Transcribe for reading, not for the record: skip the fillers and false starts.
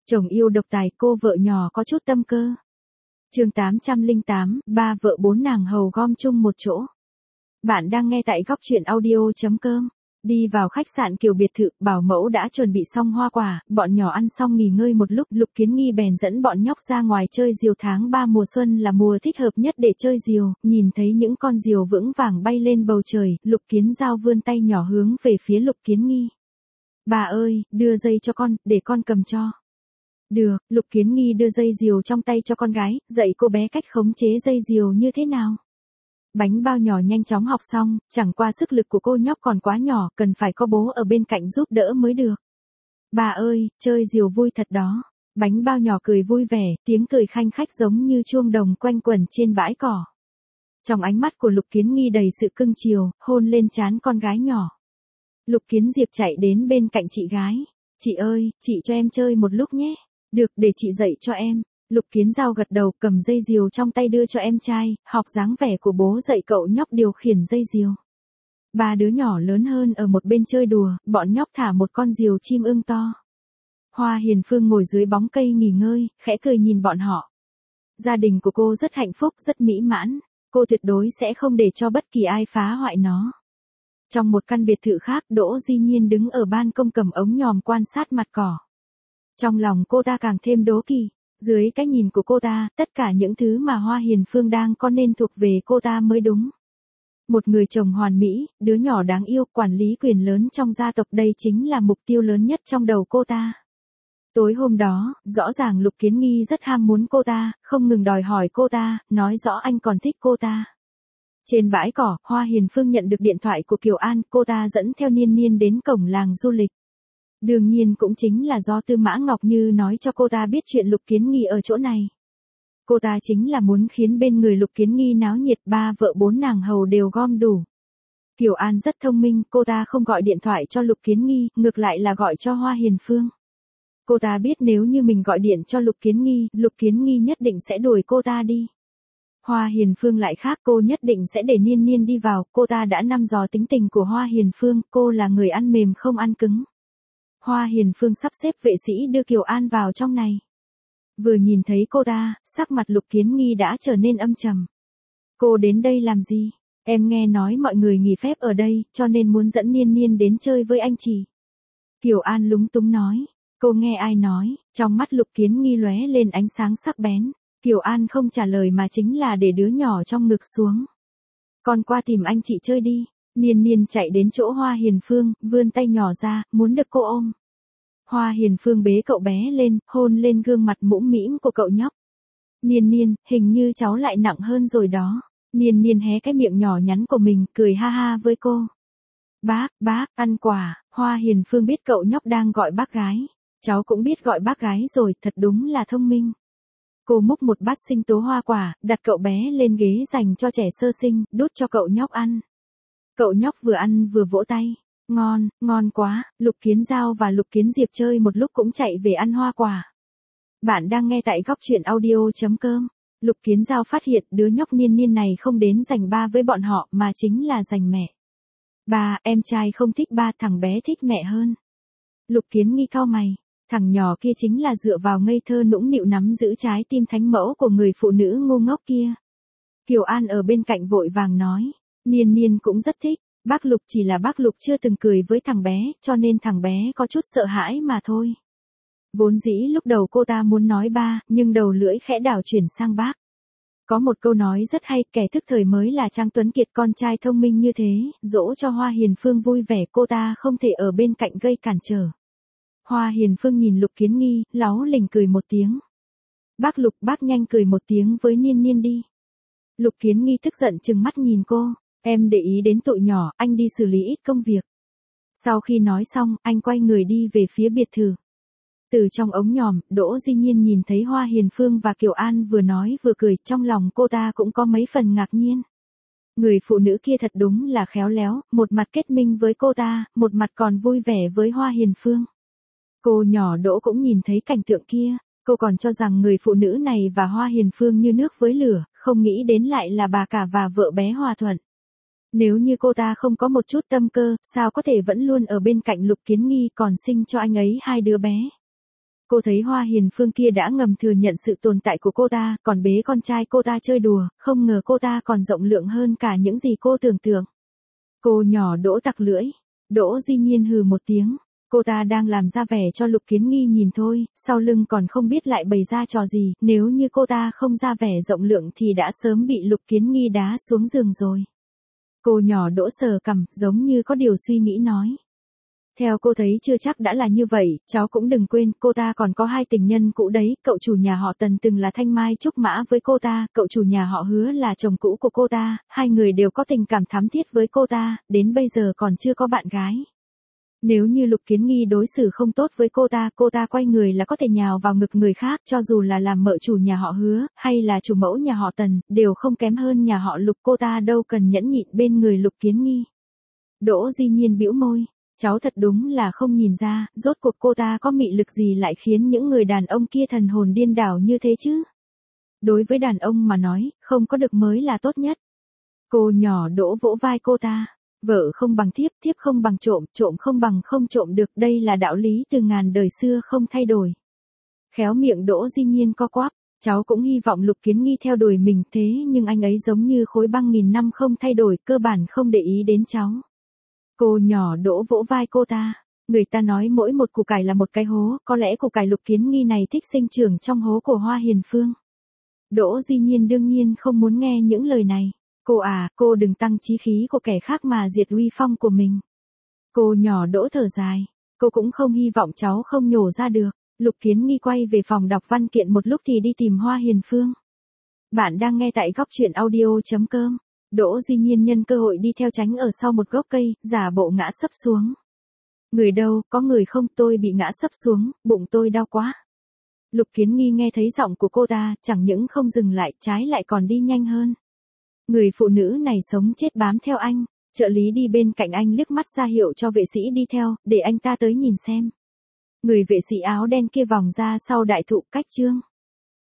Chồng yêu độc tài, cô vợ nhỏ có chút tâm cơ. Chương 808, ba vợ bốn nàng hầu gom chung một chỗ. Bạn đang nghe tại góc truyện audio.com. Đi vào khách sạn kiểu biệt thự, bảo mẫu đã chuẩn bị xong hoa quả, bọn nhỏ ăn xong nghỉ ngơi một lúc, Lục Kiến Nghi bèn dẫn bọn nhóc ra ngoài chơi diều. Tháng 3 mùa xuân là mùa thích hợp nhất để chơi diều, nhìn thấy những con diều vững vàng bay lên bầu trời, Lục Kiến Giao vươn tay nhỏ hướng về phía Lục Kiến Nghi. Bà ơi, đưa dây cho con, để con cầm cho. Được, Lục Kiến Nghi đưa dây diều trong tay cho con gái, dạy cô bé cách khống chế dây diều như thế nào. Bánh bao nhỏ nhanh chóng học xong, chẳng qua sức lực của cô nhóc còn quá nhỏ, cần phải có bố ở bên cạnh giúp đỡ mới được. Bà ơi, chơi diều vui thật đó. Bánh bao nhỏ cười vui vẻ, tiếng cười khanh khách giống như chuông đồng quanh quẩn trên bãi cỏ. Trong ánh mắt của Lục Kiến Nghi đầy sự cưng chiều, hôn lên trán con gái nhỏ. Lục Kiến Diệp chạy đến bên cạnh chị gái. Chị ơi, chị cho em chơi một lúc nhé. Được, để chị dạy cho em. Lục Kiến Giao gật đầu, cầm dây diều trong tay đưa cho em trai, học dáng vẻ của bố dạy cậu nhóc điều khiển dây diều. Ba đứa nhỏ lớn hơn ở một bên chơi đùa, bọn nhóc thả một con diều chim ưng to. Hoa Hiền Phương ngồi dưới bóng cây nghỉ ngơi, khẽ cười nhìn bọn họ. Gia đình của cô rất hạnh phúc, rất mỹ mãn. Cô tuyệt đối sẽ không để cho bất kỳ ai phá hoại nó. Trong một căn biệt thự khác, Đỗ Di Nhiên đứng ở ban công cầm ống nhòm quan sát mặt cỏ. Trong lòng cô ta càng thêm đố kỵ. Dưới cái nhìn của cô ta, tất cả những thứ mà Hoa Hiền Phương đang có nên thuộc về cô ta mới đúng. Một người chồng hoàn mỹ, đứa nhỏ đáng yêu, quản lý quyền lớn trong gia tộc, đây chính là mục tiêu lớn nhất trong đầu cô ta. Tối hôm đó, rõ ràng Lục Kiến Nghi rất ham muốn cô ta, không ngừng đòi hỏi cô ta, nói rõ anh còn thích cô ta. Trên bãi cỏ, Hoa Hiền Phương nhận được điện thoại của Kiều An, cô ta dẫn theo Niên Niên đến cổng làng du lịch. Đương nhiên cũng chính là do Tư Mã Ngọc Như nói cho cô ta biết chuyện Lục Kiến Nghi ở chỗ này. Cô ta chính là muốn khiến bên người Lục Kiến Nghi náo nhiệt, ba vợ bốn nàng hầu đều gom đủ. Kiều An rất thông minh, cô ta không gọi điện thoại cho Lục Kiến Nghi, ngược lại là gọi cho Hoa Hiền Phương. Cô ta biết nếu như mình gọi điện cho Lục Kiến Nghi nhất định sẽ đuổi cô ta đi. Hoa Hiền Phương lại khác, cô nhất định sẽ để Niên Niên đi vào, cô ta đã nắm rõ tính tình của Hoa Hiền Phương, cô là người ăn mềm không ăn cứng. Hoa Hiền Phương sắp xếp vệ sĩ đưa Kiều An vào trong này. Vừa nhìn thấy cô ta, sắc mặt Lục Kiến Nghi đã trở nên âm trầm. Cô đến đây làm gì? Em nghe nói mọi người nghỉ phép ở đây, cho nên muốn dẫn Niên Niên đến chơi với anh chị. Kiều An lúng túng nói. Cô nghe ai nói? Trong mắt Lục Kiến Nghi lóe lên ánh sáng sắc bén. Kiều An không trả lời mà chính là để đứa nhỏ trong ngực xuống. Con qua tìm anh chị chơi đi. Niên Niên chạy đến chỗ Hoa Hiền Phương, vươn tay nhỏ ra, muốn được cô ôm. Hoa Hiền Phương bế cậu bé lên, hôn lên gương mặt mũm mĩm của cậu nhóc. Niên Niên, hình như cháu lại nặng hơn rồi đó. Niên Niên hé cái miệng nhỏ nhắn của mình, cười ha ha với cô. Bác, ăn quà. Hoa Hiền Phương biết cậu nhóc đang gọi bác gái. Cháu cũng biết gọi bác gái rồi, thật đúng là thông minh. Cô múc một bát sinh tố hoa quả, đặt cậu bé lên ghế dành cho trẻ sơ sinh, đút cho cậu nhóc ăn. Cậu nhóc vừa ăn vừa vỗ tay. Ngon quá. Lục Kiến Giao và Lục Kiến Diệp chơi một lúc cũng chạy về ăn hoa quả. Bạn đang nghe tại góc truyện audio.com. Lục Kiến Giao phát hiện đứa nhóc Niên Niên này không đến giành ba với bọn họ mà chính là giành mẹ. Ba, em trai không thích ba, thằng bé thích mẹ hơn. Lục Kiến Nghi cau mày. Thằng nhỏ kia chính là dựa vào ngây thơ nũng nịu nắm giữ trái tim thánh mẫu của người phụ nữ ngu ngốc kia. Kiều An ở bên cạnh vội vàng nói. Niên Niên cũng rất thích. Bác Lục chỉ là bác Lục chưa từng cười với thằng bé, cho nên thằng bé có chút sợ hãi mà thôi. Vốn dĩ lúc đầu cô ta muốn nói ba, nhưng đầu lưỡi khẽ đảo chuyển sang bác. Có một câu nói rất hay, kẻ thức thời mới là Trang Tuấn Kiệt, con trai thông minh như thế, dỗ cho Hoa Hiền Phương vui vẻ, cô ta không thể ở bên cạnh gây cản trở. Hoa Hiền Phương nhìn Lục Kiến Nghi, láu lỉnh cười một tiếng. Bác Lục, bác nhanh cười một tiếng với Niên Niên đi. Lục Kiến Nghi tức giận trừng mắt nhìn cô. Em để ý đến tụi nhỏ, anh đi xử lý ít công việc. Sau khi nói xong, anh quay người đi về phía biệt thự. Từ trong ống nhòm, Đỗ Di Nhiên nhìn thấy Hoa Hiền Phương và Kiều An vừa nói vừa cười, trong lòng cô ta cũng có mấy phần ngạc nhiên. Người phụ nữ kia thật đúng là khéo léo, một mặt kết minh với cô ta, một mặt còn vui vẻ với Hoa Hiền Phương. Cô nhỏ Đỗ cũng nhìn thấy cảnh tượng kia, cô còn cho rằng người phụ nữ này và Hoa Hiền Phương như nước với lửa, không nghĩ đến lại là bà cả và vợ bé hòa thuận. Nếu như cô ta không có một chút tâm cơ, sao có thể vẫn luôn ở bên cạnh Lục Kiến Nghi còn sinh cho anh ấy hai đứa bé. Cô thấy Hoa Hiền Phương kia đã ngầm thừa nhận sự tồn tại của cô ta, còn bế con trai cô ta chơi đùa, không ngờ cô ta còn rộng lượng hơn cả những gì cô tưởng tượng. Cô nhỏ Đỗ tặc lưỡi. Đỗ Di Nhiên hừ một tiếng. Cô ta đang làm ra vẻ cho Lục Kiến Nghi nhìn thôi, sau lưng còn không biết lại bày ra trò gì, nếu như cô ta không ra vẻ rộng lượng thì đã sớm bị Lục Kiến Nghi đá xuống giường rồi. Cô nhỏ Đỗ sờ cằm, giống như có điều suy nghĩ nói. Theo cô thấy chưa chắc đã là như vậy, cháu cũng đừng quên, cô ta còn có 2 tình nhân cũ đấy, cậu chủ nhà họ Tần từng là thanh mai trúc mã với cô ta, cậu chủ nhà họ Hứa là chồng cũ của cô ta, 2 người đều có tình cảm thắm thiết với cô ta, đến bây giờ còn chưa có bạn gái. Nếu như Lục Kiến Nghi đối xử không tốt với cô ta quay người là có thể nhào vào ngực người khác, cho dù là làm mợ chủ nhà họ Hứa, hay là chủ mẫu nhà họ Tần, đều không kém hơn nhà họ Lục, cô ta đâu cần nhẫn nhịn bên người Lục Kiến Nghi. Đỗ Di Nhiên bĩu môi. Cháu thật đúng là không nhìn ra, rốt cuộc cô ta có mị lực gì lại khiến những người đàn ông kia thần hồn điên đảo như thế chứ? Đối với đàn ông mà nói, không có được mới là tốt nhất. Cô nhỏ Đỗ vỗ vai cô ta. Vợ không bằng thiếp, thiếp không bằng trộm, trộm không bằng không trộm được, đây là đạo lý từ ngàn đời xưa không thay đổi. Khéo miệng Đỗ Di Nhiên co quắp. Cháu cũng hy vọng Lục Kiến Nghi theo đuổi mình, thế nhưng anh ấy giống như khối băng nghìn năm không thay đổi, cơ bản không để ý đến cháu. Cô nhỏ Đỗ vỗ vai cô ta. Người ta nói mỗi một củ cải là một cái hố, có lẽ củ cải Lục Kiến Nghi này thích sinh trưởng trong hố của Hoa Hiền Phương. Đỗ Di Nhiên đương nhiên không muốn nghe những lời này. Cô đừng tăng chí khí của kẻ khác mà diệt uy phong của mình. Cô nhỏ Đỗ thở dài. Cô cũng không hy vọng cháu không nhổ ra được. Lục Kiến Nghi quay về phòng đọc văn kiện một lúc thì đi tìm Hoa Hiền Phương. Bạn đang nghe tại góc truyện audio.com. Đỗ Di Nhiên nhân cơ hội đi theo tránh ở sau một gốc cây, giả bộ ngã sấp xuống. Người đâu, có người không, tôi bị ngã sấp xuống, bụng tôi đau quá. Lục Kiến Nghi nghe thấy giọng của cô ta, chẳng những không dừng lại, trái lại còn đi nhanh hơn. Người phụ nữ này sống chết bám theo anh, trợ lý đi bên cạnh anh liếc mắt ra hiệu cho vệ sĩ đi theo, để anh ta tới nhìn xem. Người vệ sĩ áo đen kia vòng ra sau đại thụ cách chương.